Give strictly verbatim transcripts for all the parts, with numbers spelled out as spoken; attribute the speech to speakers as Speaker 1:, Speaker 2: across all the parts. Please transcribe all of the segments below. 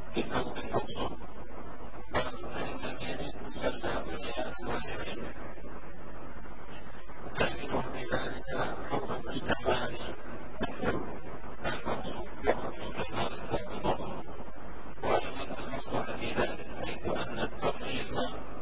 Speaker 1: بثوب مبسوط فإن اليمين صلى بنيان واليمين وتجده بذلك حكم استعمال الثوب المبسوط وحكم استعمال الثوب المبسوط وأيضا المصلحة في ذلك حيث أن الترخيص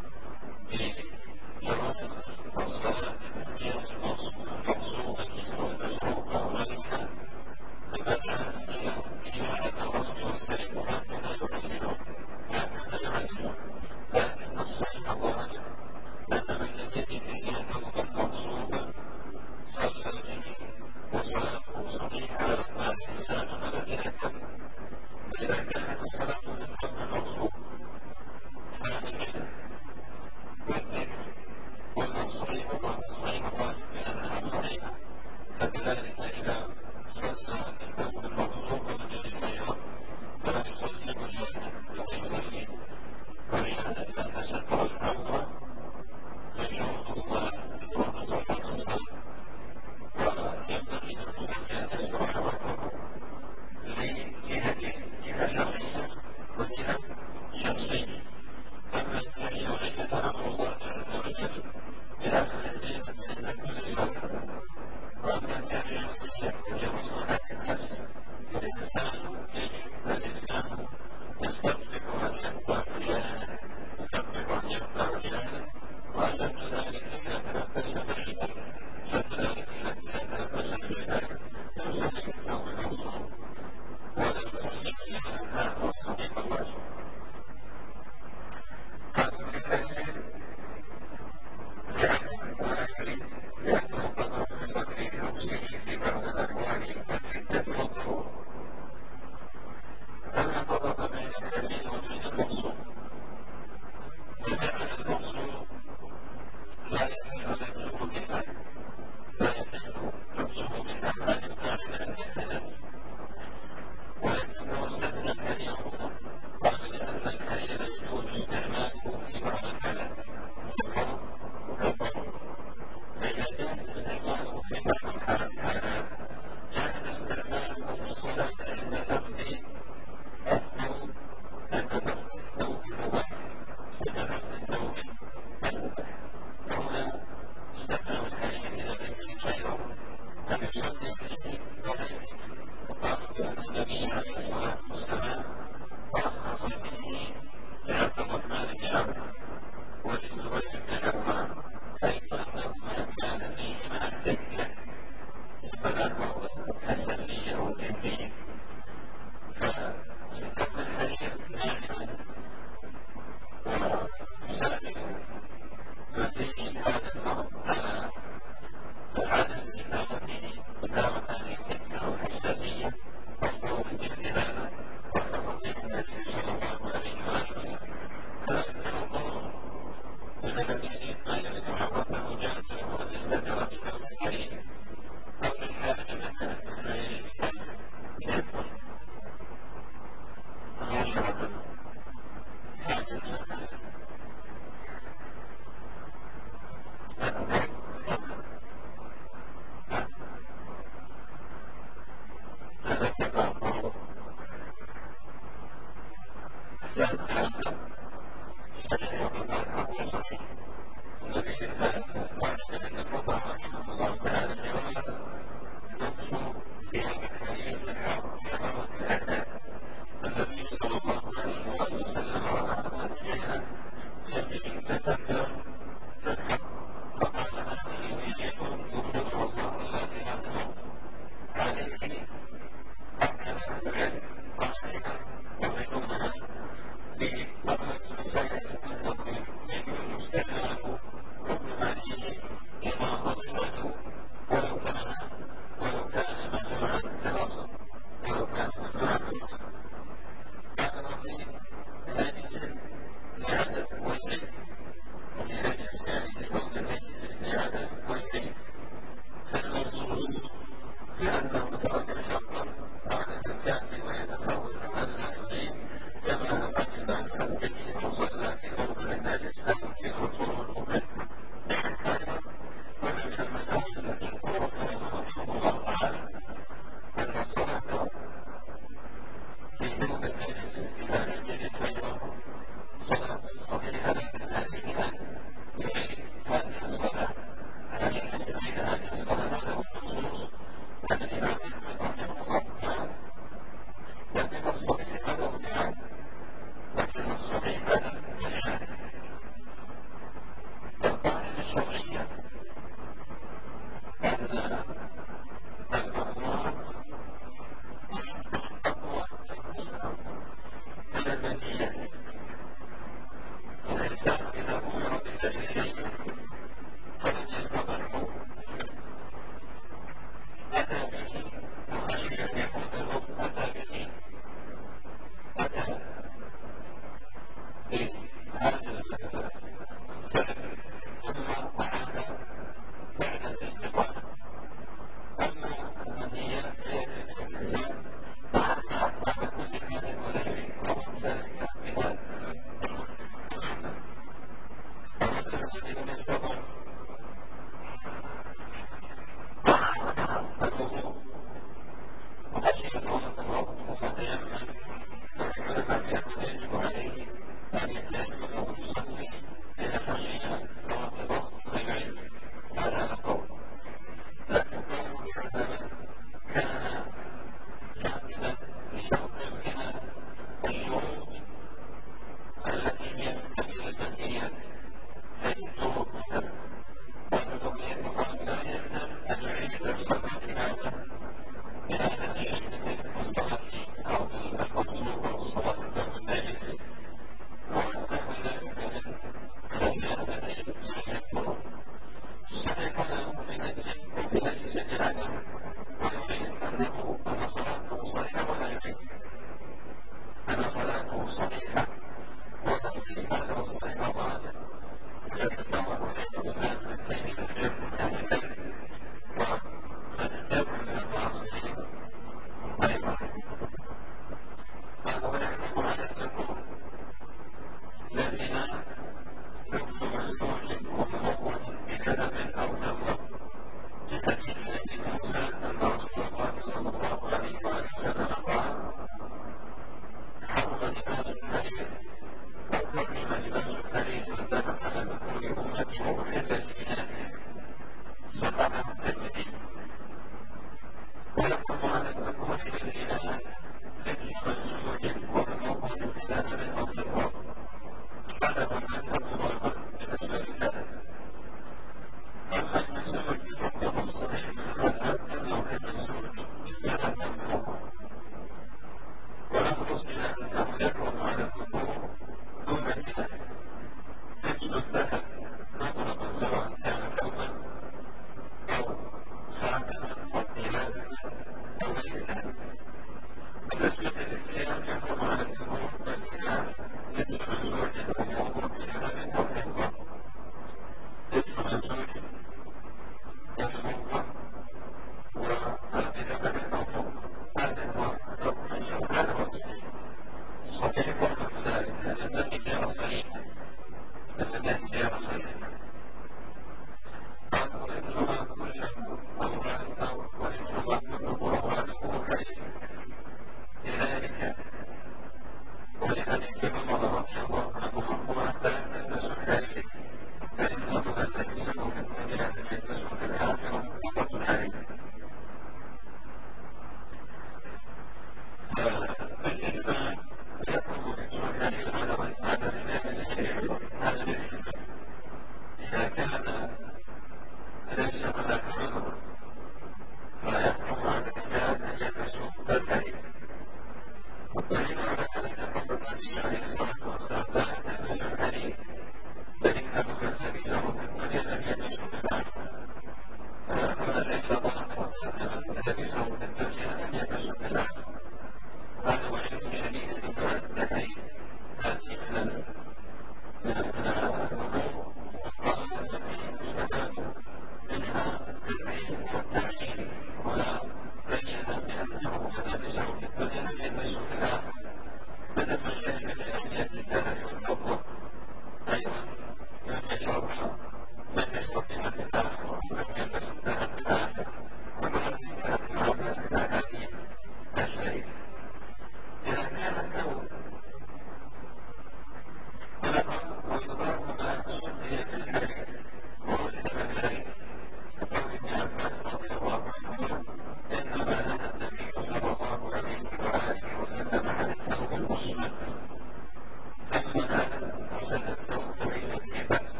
Speaker 1: بجواز الصلاة بتسجيل المغصوبة والمشروبة وغيرها فبدأ إلى الرسم والسلم وهكذا يعلمه هكذا يعلمه لكن الصحيح الراجح أن من لم يجد نيته المغصوبة صلى به وصلاته صحيحة على الإنسان الذي يتم وإذا كانت الصلاة بالثوب المغصوب فهذا والذكر والصحيح والصحيح الراجح بأنها صحيحة فكذلك إذا صلى بالثوب المغصوب ولم يجد غيره فلا يصلي مجانا ولا يصلي قرينا إذا تستر العورة يجوز الصلاة يجوز صحة الصلاة وينبغي للمصلي أن يستر عورته لجهته جهة شرعية وجهة شخصية أما الذي يريد أمر الله عز وجل بداخل الدين فإن كل صلاة وأما الذي يستطيع يجوز صلاة النفس الإنسان يجب الإنسان يستطيع أن يبقى رجالا يستطيع أن يبقى رجالا وأشد ذلك إذا تنفس بعيدا أشد ذلك إذا تنفس بعيدا يصلي بالثوب المغصوب ولا يصلي بجهة هذا الصحيح الراجح هذا التفسير لأنه ولا يريد لأنه قدر في صدره نفسه في بعض الأحوال الشدة والضرورة فلا فرق بين الحليل وبين المقصود فجعل المقصود لا يحل لبسه منها لا يحل لبسه منها ما يمتعن أن يحدث ولكنه استثنى الحليل هنا قال لأن الحليل يجوز استعماله في بعض الحالات كالحرب وكالضرورة فإذا كان استعماله في بعض الحالات كان استعماله في الصلاة عند لفظ الثوب عند لفظ الثوب المباح عند لفظ الثوب المباح فهنا استخدم الحديث إلى ذكر غيره أن يصلي فيه ولا يريد وقال بأن النبي عليه الصلاة والسلام رخص فيه لعبد الرحمن بن عوف ولزبير بن عوام حيث أنهما كان فيهما حجة فله حساسية وجدية فإن كان الحديث مانع ويساعد ففيه هذا الأمر على عدم إثارته إثارة للحجة والحساسية وحضور الجهل هذا وخاصة النبي صلى الله عليه وسلم فلكن الضرر إذا لم يجد ما يستر عورته جاز له أن يستتر بثوب حرير أو للحاجة مثلا ما يجد أن يكون غيرة حاجة هذا كما الضرر لأن هذا صحيح وقال صحيح الذي كان واحد من الفقهاء رحمه الله تعالى جواز لبس ثياب الحرير في الحرب في غرض الأعداء النبي صلى الله عليه وسلم رأى فيها يجب تتبع في الحرب فقال هذه ريح يبغض الله التي لا تموت عليه هكذا العلم قال إذا يبغضونها بوضع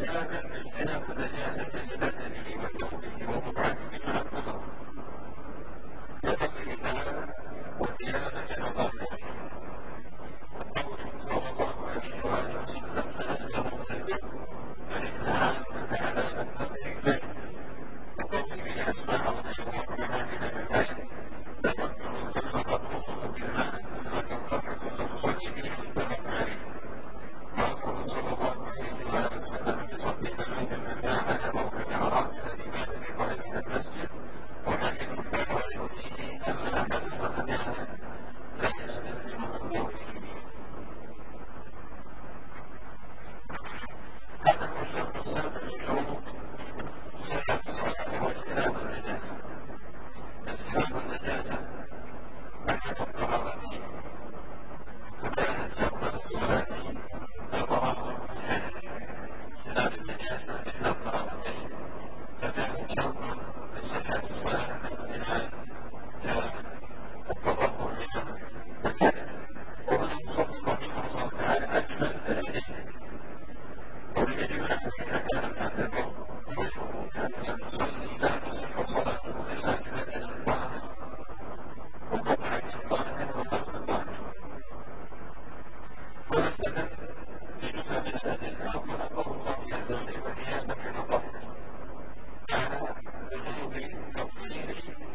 Speaker 1: اجتناب النجاسة لبدنه وثوبه ومبعثه مع القدر لقوله تعالى وثيابك فطهر وقوله صلى الله عليه وآله وسلم فأسلم من البر فإن عامة عذاب القبر الليل وقوله أسمع رضي الله عنه من العين لقد ثم تطهر بالماء ثم تنطلق ثم تصلي به متفق عليه وأمره صلى الله عليه وآله وسلم بصب ثلاث من الماء على موضع العراق الذي بات في قريب من المسجد وحديث البخاري فيه أما أحد فقدها لا يستلزم الله فيه. هذا هو الشرط السابع من شروط صحة الصلاة واجتناب النجاسة. اجتناب النجاسة أحد الطهارتين وكانت شرطا للصلاة الطهارة الحدث اجتناب النجاسة إحدى الطهارتين فكانت شرطا لصحة الصلاة الاجتناب التطهر منها والحدث. وهنا المصنف رحمه الله تعالى أجمل الأدلة وبالإجماع إذا كان هذا الأمر هو شروط أن المصلي لا تصح صلاته إلا ببدن طاهر وقطعة طاهر وقلب طاهر. واستدل بجملة من الأدلة أولا قول الله عز وجل وثيابك فطهر على وجوب تطهير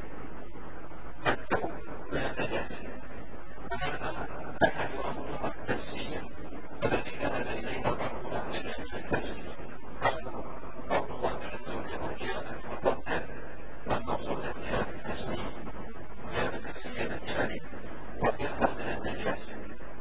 Speaker 1: الثوب من النجاسة وهذا أحد أنظمة التفسير الذي ذهب إليه بعض أهل العلم في التفسير قالوا قول الله عز وجل وثيابك فطهر والمقصود ثياب التسليم ثياب السيادة عليه وثيابها من النجاسة.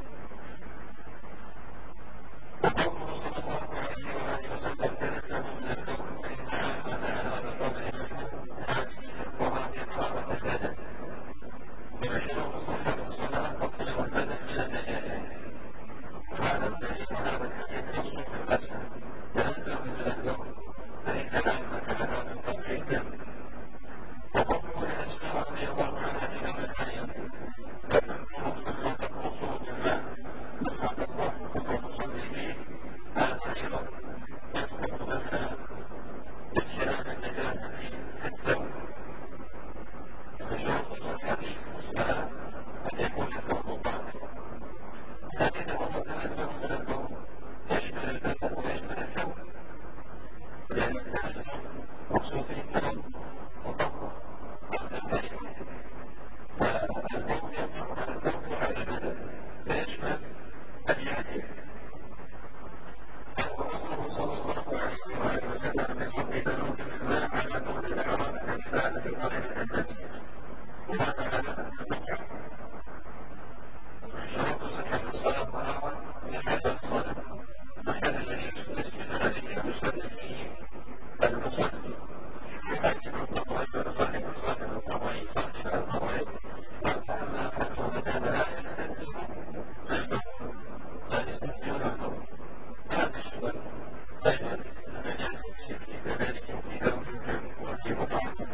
Speaker 1: وقوله صلى الله عليه وآله وسلم تنزهوا من الثوب فإن عامة عذاب القبر منه هذه وهذه طهارة البدن وشروط صحة الصلاة تطهير البدن من النجاسة. وهذا الدليل وهذا الحديث نص في المسألة تنزهوا من الثوب فإن عامة عذاب القبر منه. وقوله لأسماء رضي الله عنها في أمر الآية فتنظروا ثم تقصوا بالماء ثم تطهروا ثم تصلي به هذا أيضا يدخل ضمن اجتناب النجاسة في الثوب. وشرط صحة الصلاة أن يكون الثوب طاهرا لكنه متنزه من الثوب يشمل البدن ويشمل الثوب لأن التنزه مقصود به الثوب مطهر قبل الكلمة والثوب يطلق على الثوب وعلى البدن فيشمل اليدين. وقوله صلى الله عليه وآله وسلم بصب ثلاث من الماء على موضع العراق الذي بات في قريب من المسجد وهذا على الركعة. شروط صحة الصلاة طهارة محل الصلاة محل الذي يسجد عليه ويصلي فيه المصلي يحدث الطوائف وصاحب صاحب الطوائف صاحب الطوائف وأما حكم مكان لا يستنزه منه لا يستنزه منه هذا الشغل أيضا النجاسة في كذلك في ثوبك وفي مطعمك.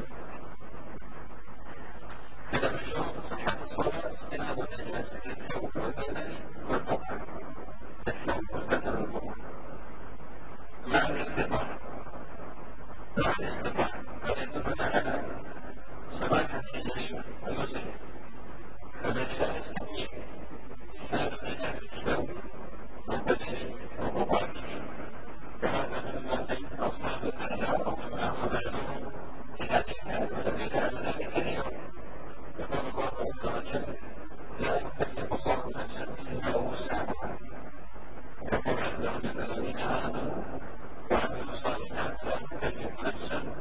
Speaker 1: إذا من شروط صحة الصلاة اجتناب النجاسة في الثوب والبدن والمطعم الثوب والبدن والمطعم مع الاستطاعة مع الاستطاعة هذا يدل على سماحة الجريمة المسلم الذي لا يستطيع اجتناب النجاسة في الثوب والبدن ومطعمه وهذا مما بين أصحاب الأحياء ومما هو معلوم في هذه الحالة والذي جعل ذلك اليوم يقول الله عز وجل لا يكلف الله نفسا إلا وسعها. يقول عز وجل الذين آمنوا وعملوا الصالحات لا يكلف نفسا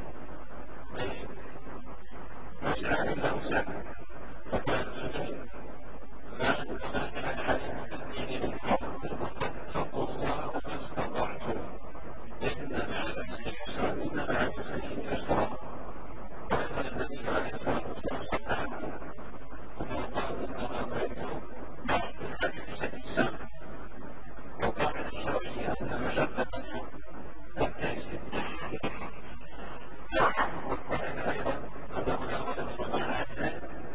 Speaker 1: وسعها إلا وسعها. وقال عز وجل ما كان عليكم في الدين من حرج فاتقوا الله ما استطعتم إن مع العسر يسرا إن مع العسر يسرا. وأن النبي عليه الصلاة والسلام صلى عنه وقال إنما بعثت بعض الحديث الإسلام وقاعدة الشرعية أن مشقة الحكم والتيسير. والقاعدة أيضا أنه لا بد من المعاجزة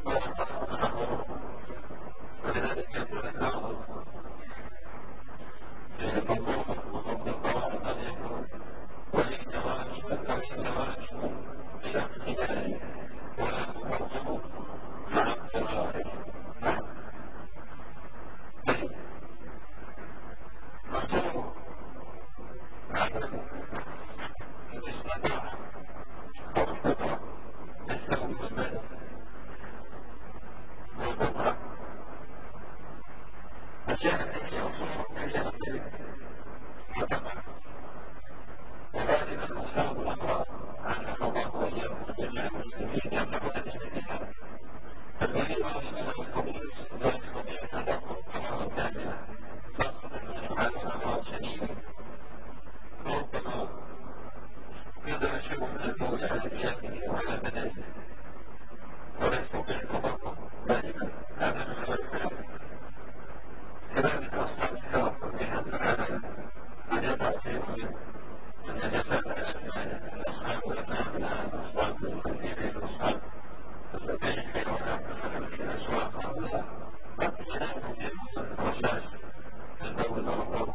Speaker 1: أشياء التي أصولها هي الطريق وطبعا وغالبا أصحاب الأمراض عن الله وإياكم جميع المسلمين يمنعون الاجتهاد فالذي لا يستطيع لا يستطيع التدخل قرارا كاملا خاصة من يعاني أمراض شديدة ربما يقدر شيء من الموت على ثيابه وعلى بدنه ولا يستطيع التدخل دائما هذا من الفعل كذلك أصحاب التوقف بهم تعالى أن يضع فيهم النجاسات على الأصحاب والأبناء الأصحاب والمخلفين الأصحاب الذين حيوانات مثلا في الأسواق أو لا قد يناموا في الرشاش من دول أو الضوء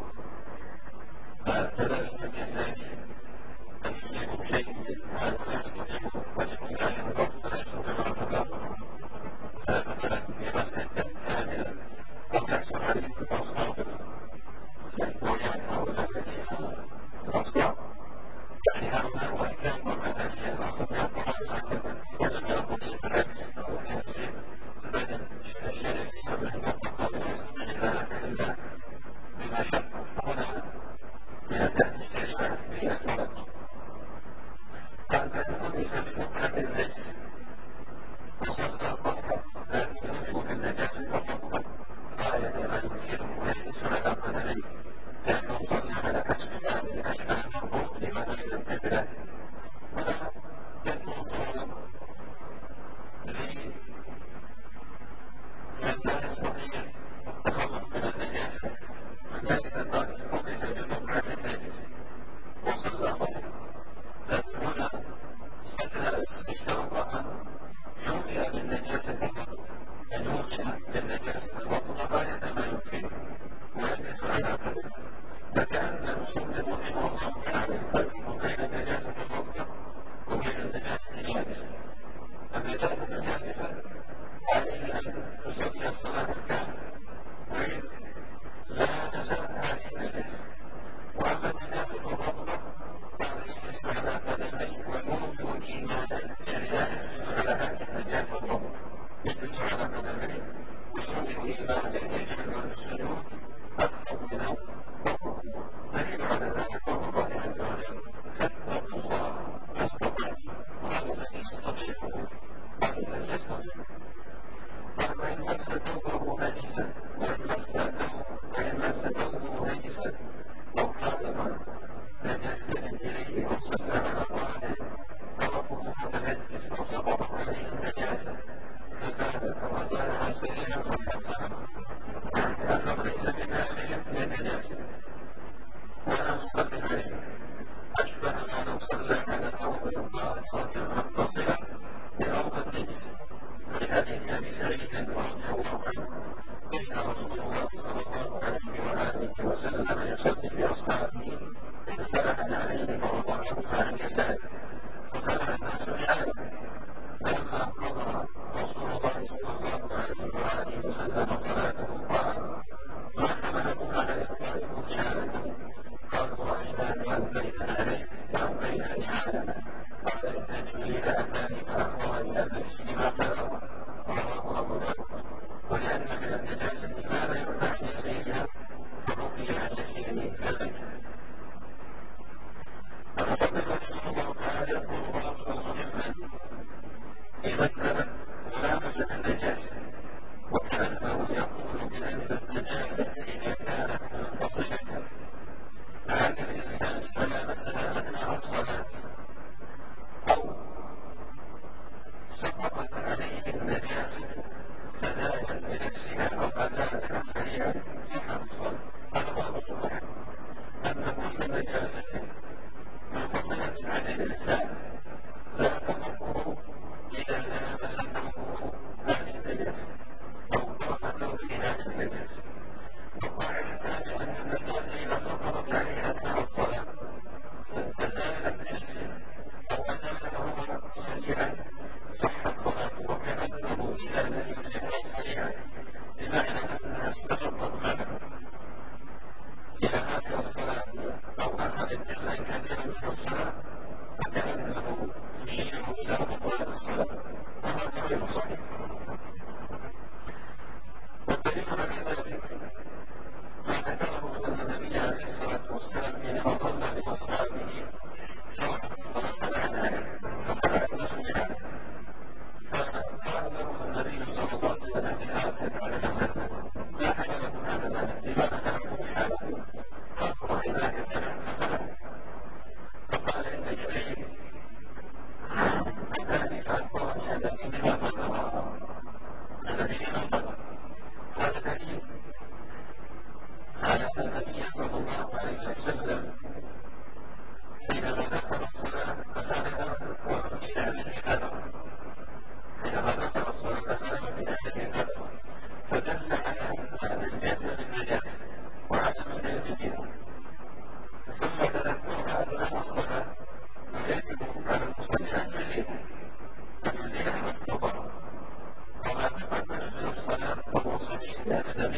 Speaker 1: فكذلك الإنسان أن يصيبوا شيء من هذا لا يستطيعون ويكون عليهم ضغط لا يستطيعون التدخل مثلا في غسل الدم كاملا أو يحصل عليهم الأصحاب والبنيان هؤلاء الذين الأصحاب يعني هؤلاء وإن كان مرة الأصحاب يطلع هكذا ولم يأخذ بالعكس أو يحسن البدن الأشياء يسير من المنطقة ولا يستطيع ذلك إلا بما شاء هنا بأداء الشريعة في الفرق قال فإنه ليس بمكان النجس وصلت صفحة لكن يجب في النجاسة فقط غاية ما يمكنه ويجلس على قدميه لأنه صلى على كشف الماء من أشبه المربوط لما بين القبلة ولا يكون صورا لمن لا يستطيع التخلص من النجاسة من ذلك قال إنه ليس بمكان النجس وصلى صفحة لكن هنا اشترط أن يومئ بالنجاسة فقط أن يومئ بالنجاسة فقط غاية ما يمكنه ويجلس على قدمه فكأن المسلم رحمه الله تعالى يفرق بين النجاسة المطلقة وبين النجاسة اليابسة النجاسة اليابسة عليه أن يصلي الصلاة الكاملة وإن لامس هذه النجاسة وأما النجاسة المطلقة فهذا يجلس على قدميه ويؤمن إيمانا يعني لا يجلس على هذه النجاسة المطلقة يجلس على قدميه ويؤمن إيمانا يجعل السجود أكثر من الوقت دليل على ذلك قول الله عز وجل فاتقوا الله ما استطعتم وهذا الذي يستطيعه وهذا الذي يستطيع قال وإن مس ثوبه نجسا وإن مس وإن مس ثوبه نجسا أو خادما لم يستند إليه أو صلى على ظهره ثوبه متنجس أو سقطت عليه النجاسة فزاد أو أزالها سريعا فليغسله لأنه ليس بكافٍ من النجاسة ولا مصلٍ عليه أشبه ما لو صلى على ثوب خاطئ متصلا بأرض النجس ولحديث أبي سعيد رضي الله عنه إن رسول الله صلى الله عليه وآله وسلم يصلي بأصحابه فسأل عليه فوضعه عن يساره فقال الناس بحاله فلما قضى رسول الله صلى الله عليه وآله وسلم صلاته قال ما حملكم على إخوانكم نعالكم قالوا رأينا بأبينا عليك وأبينا نعالنا قال إن جبريل أتاني فأخبرني أن فيه ما بلغ رواه أبو داود ولأن من النجاسة ما لا يرفع عن يسيرها فرفي عن يسيره زمنا المصنف رحمه الله تعالى يقول رأسه مهما في مسألة ملامسة النجاسة وكأنه يقول بأن النجاسة إذا كانت منفصلة عن الإنسان فلامسها أثناء الصلاة أو سقطت عليه النجاسة فزالت بنفسها أو أزالها سريعا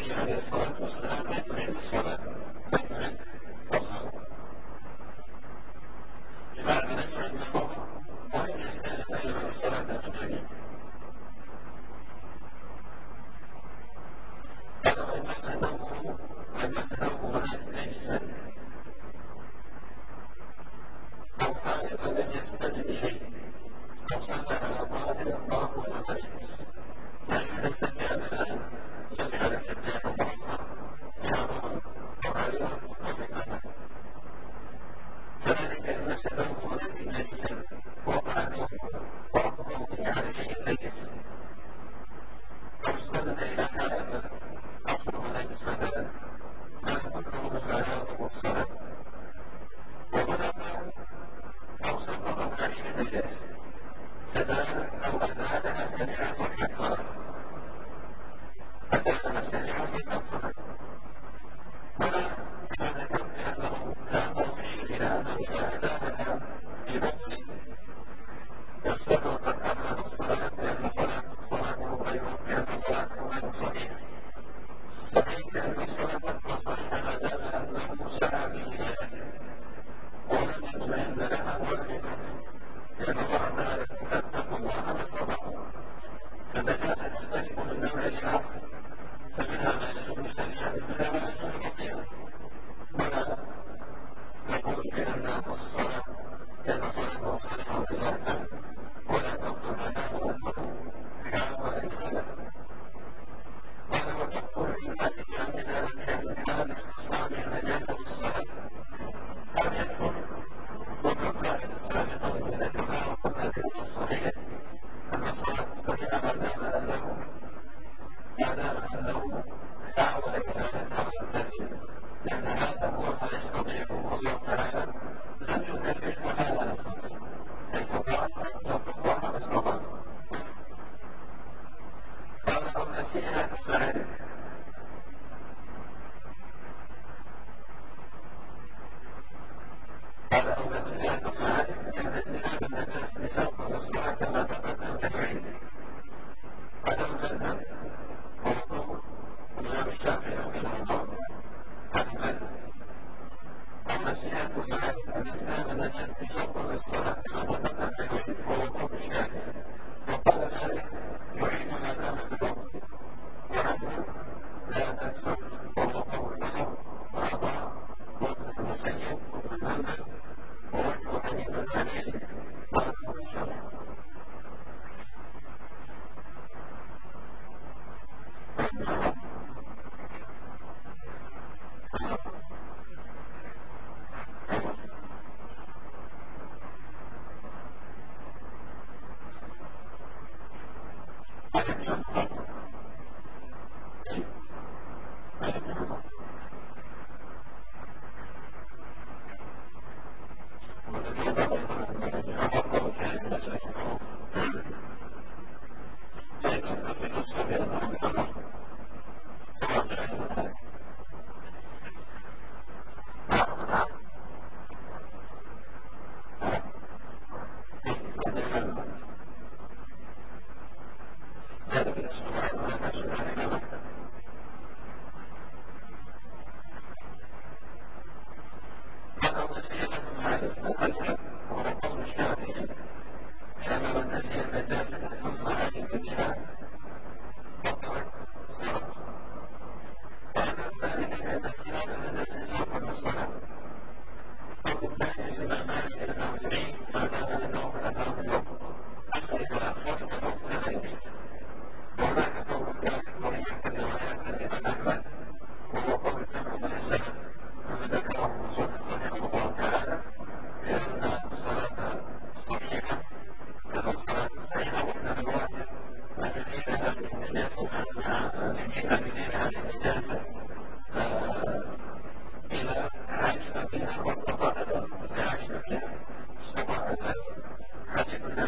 Speaker 1: النبي عليه الصلاة والسلام لا تريد الصلاة لا تريد الصلاة لماذا لا يريد الصلاة ولم يستأذن أيضا الصلاة من جديد ولو مسته ومسته نجسا أو خالقا لم يستجد شيء أو صلى على ظاهر الله ومسجد لا يحدث الآن صلى على سجادة الله يعظم وغيره وفقه كذلك إن مسته ولد نجسا وقع منه وأخذه على شيء نجس أو استند إلى حالة أصله نجس مثلا ما كله الغلاظ والصلاة وغلق أو سقط عليه نجس فذلك أو أزالها سريعة الحفار أزالها سريعة الحفار ولا كان بأنه لا موضع إلى أنه إذا أزالها في بطنه يصبح قد أخذ الصلاة لأن صلاة صلاته غير لأن صلاته غير صحيحة صحيح لأن الصلاة الصحيحة ما دام أنه سعى في ذلك ولم يطمئن لها ولم يكن لأن الله تعالى فاتقوا الله ما استطعتم فالنجاسة تختلف من نوع لآخر فمنها ما يجوز سريعا ومنها ما يجوز بطيئا ولا نقول بأن الصلاة لأن صلاته صحيحة بذاتها ولا تبطل معناه أنه حال وليس له ولا تقول في ذلك أن ذلك من حال استصحاب النجاسة بالصلاة أو يكفر وكالقاعدة السابقة التي ذكرناها قبل في الصحيح أن الصلاة الصحيحة ما دام أنه ما دام أنه حاول إزالتها وانتهى لأن هذا هو ما يستطيعه الله تعالى لم يكلفه ما لا يستطيع حيث قال اتقوا الله ما استطعتم قال أو نسيها فاعله قال أو نسيها فاعله لأن اتخاذ النجاسة لتنقض الصلاة كما تقدم في العلم هذا المذهب هو قول الإمام الشافعي رحمه الله أحمد أو نسيها فاعله أن اتخاذ النجاسة لتنقض الصلاة كما تقدم في العلم هو قول الشافعي وقال ذلك يعيد ما دام في الوقت وعنه لا تنسوا وهو قول النظر وعطاء وابن المسيب وابن المنذر ووجه حديث الحديث وعنه الشرع حديث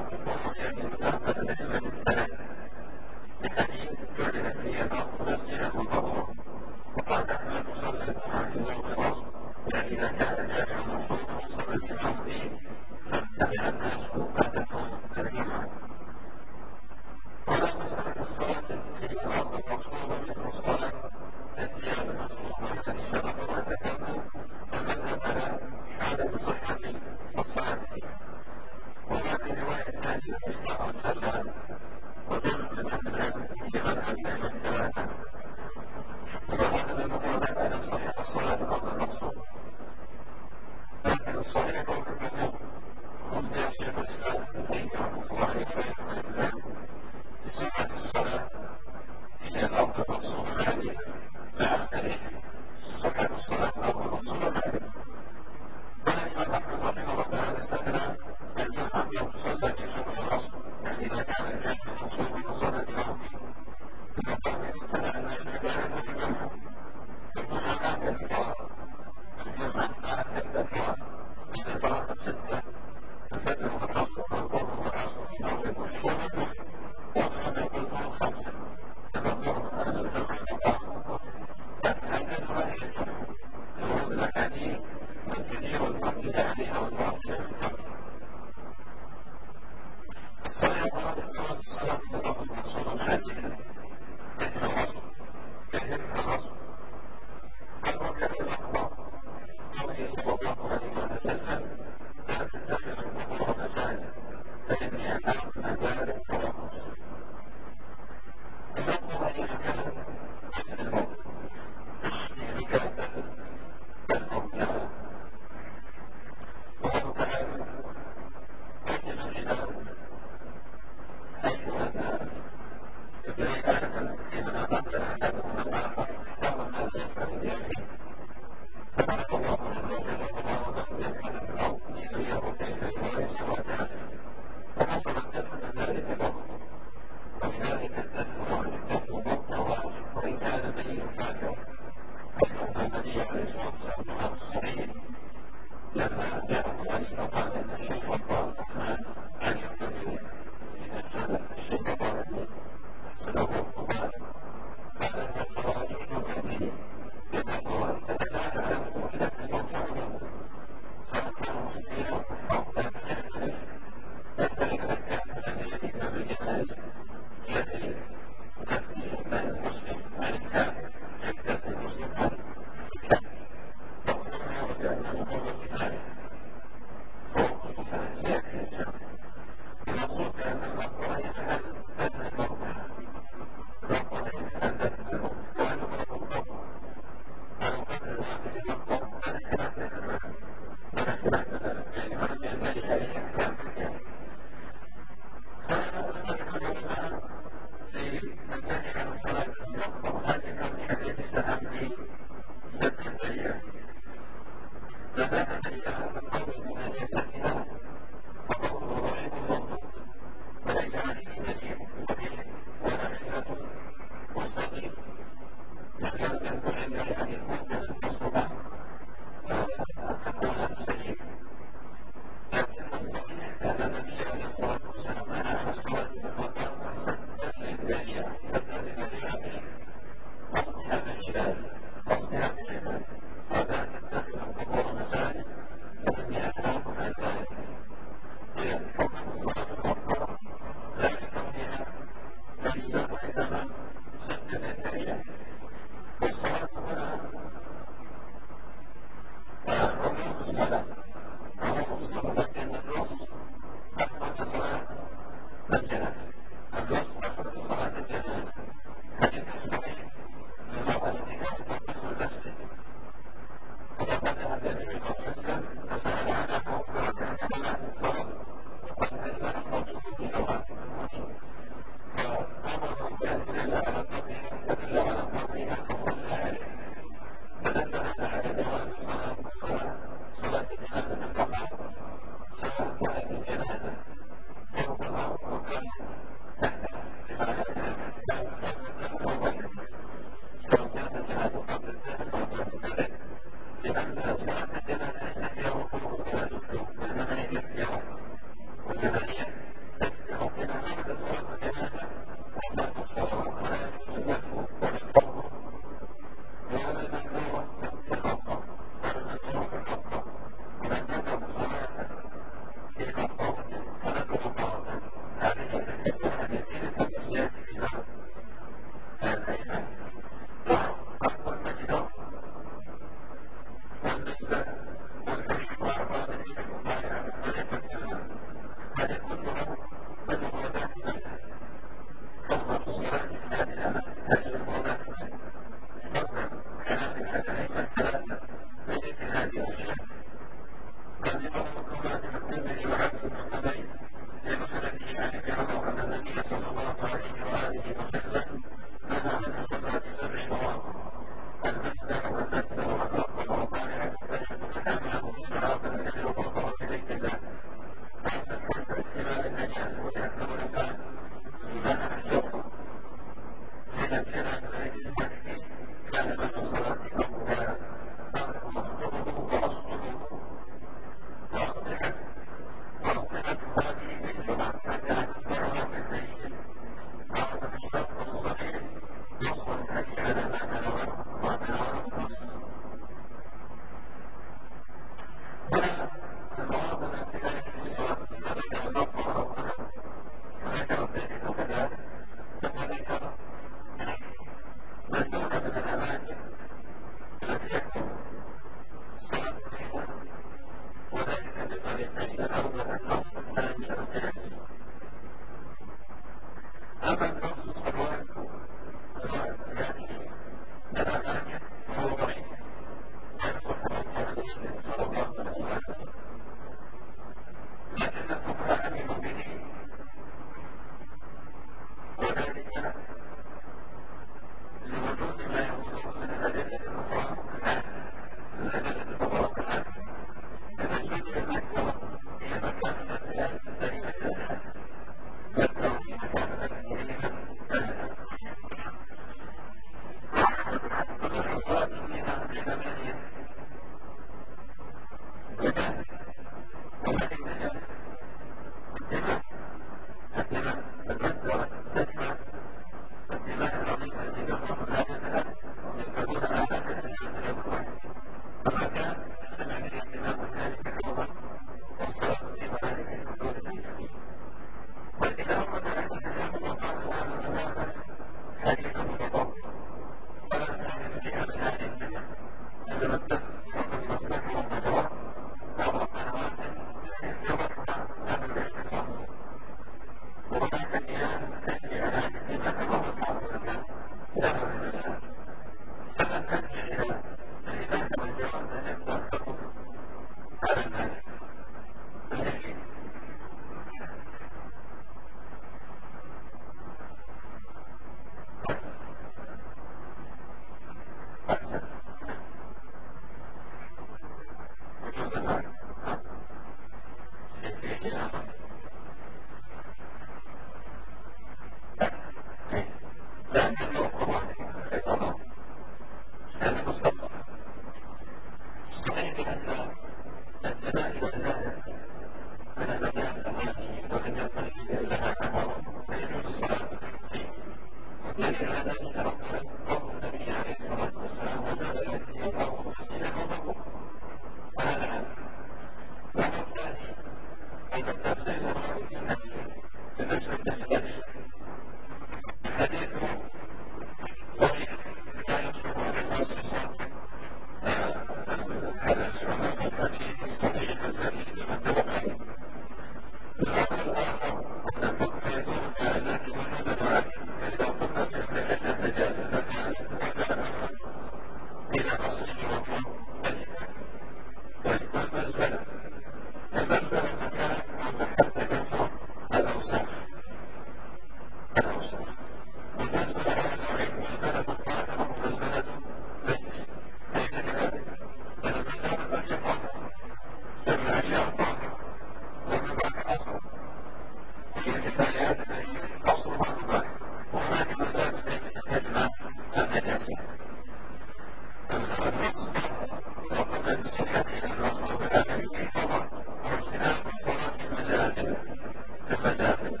Speaker 1: المسافة،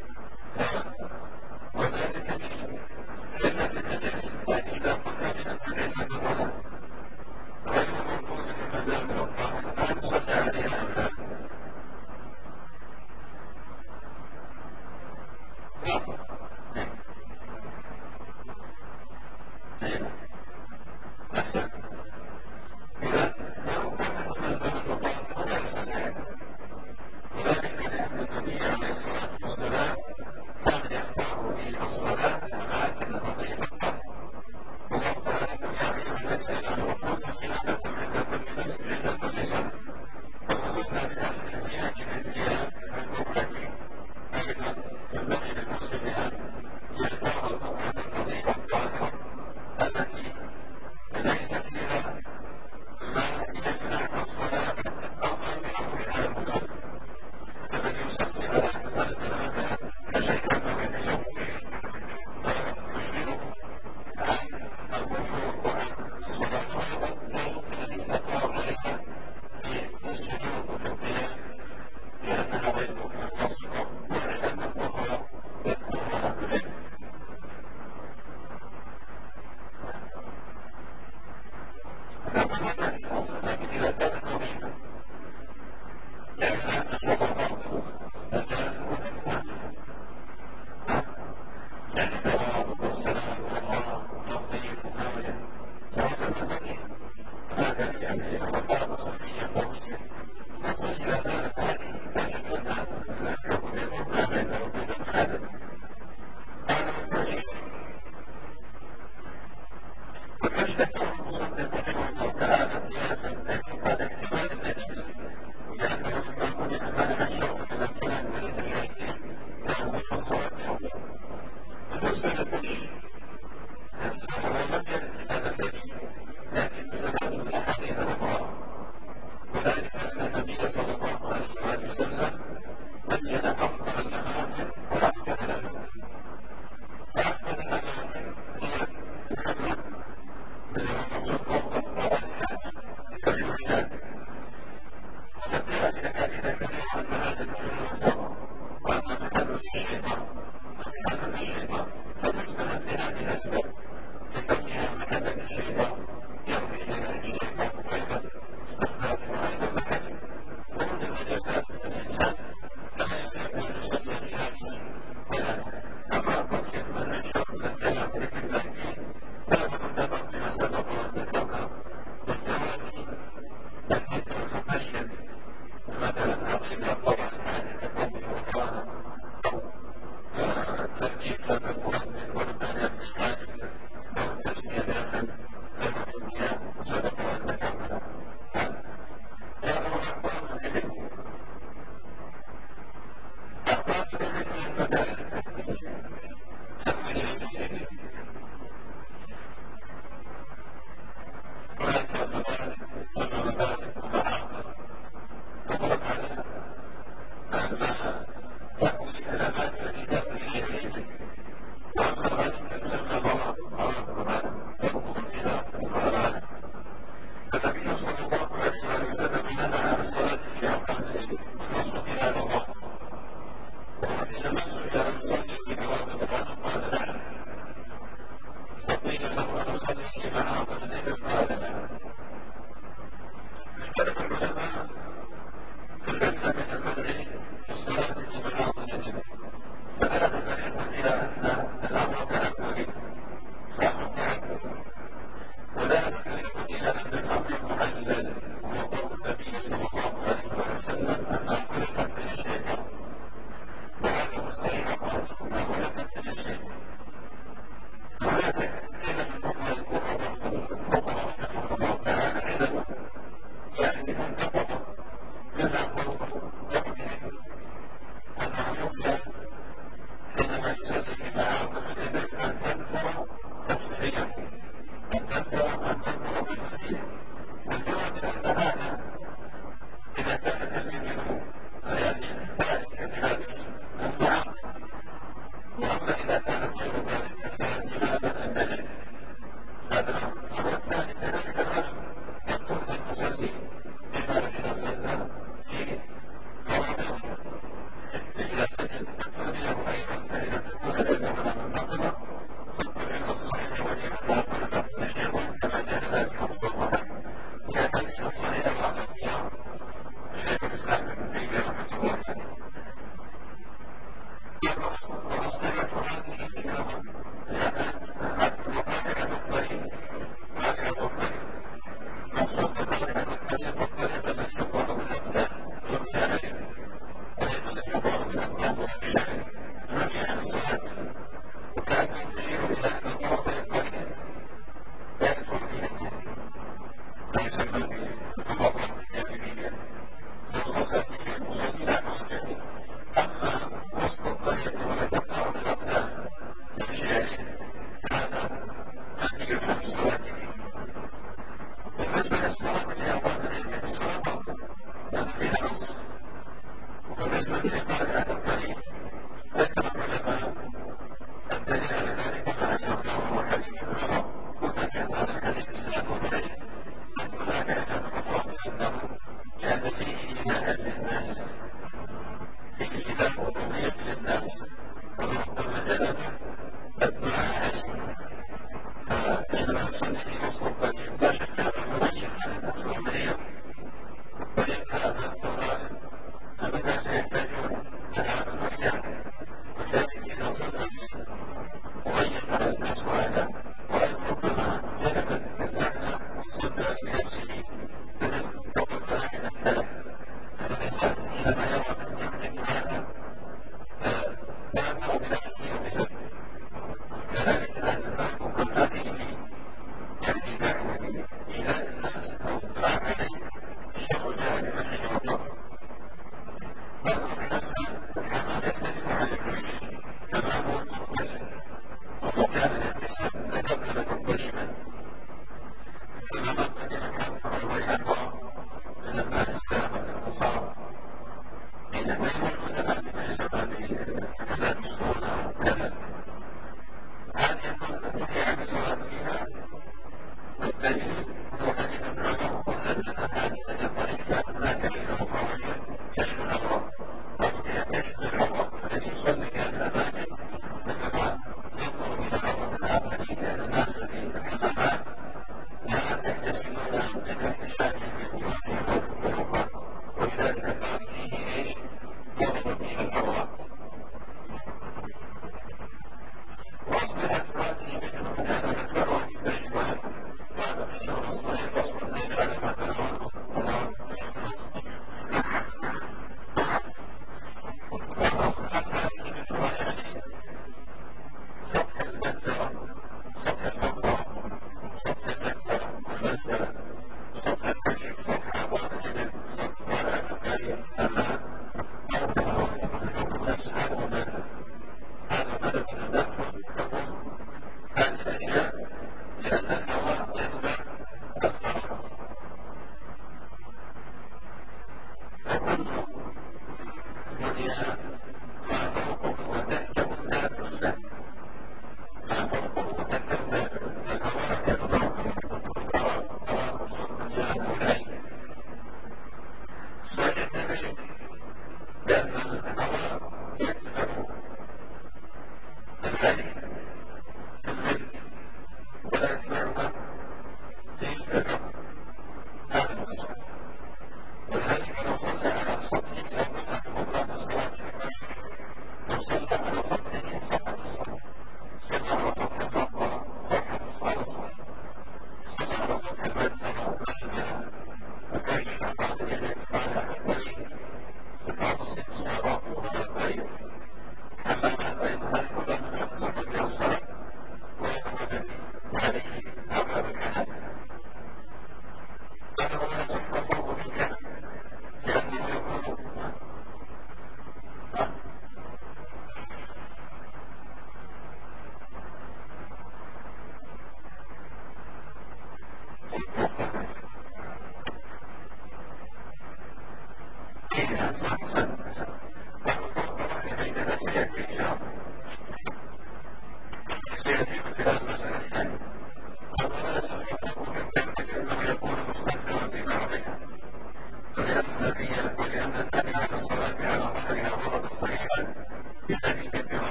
Speaker 1: وذلك لقلة النجس، لكن إذا قلنا بأن ليس بطلب غير موجود في المذاهب الأربعة لا نصلي عليها أم لا؟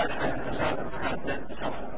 Speaker 1: الصالحة التصرف حتى التصرف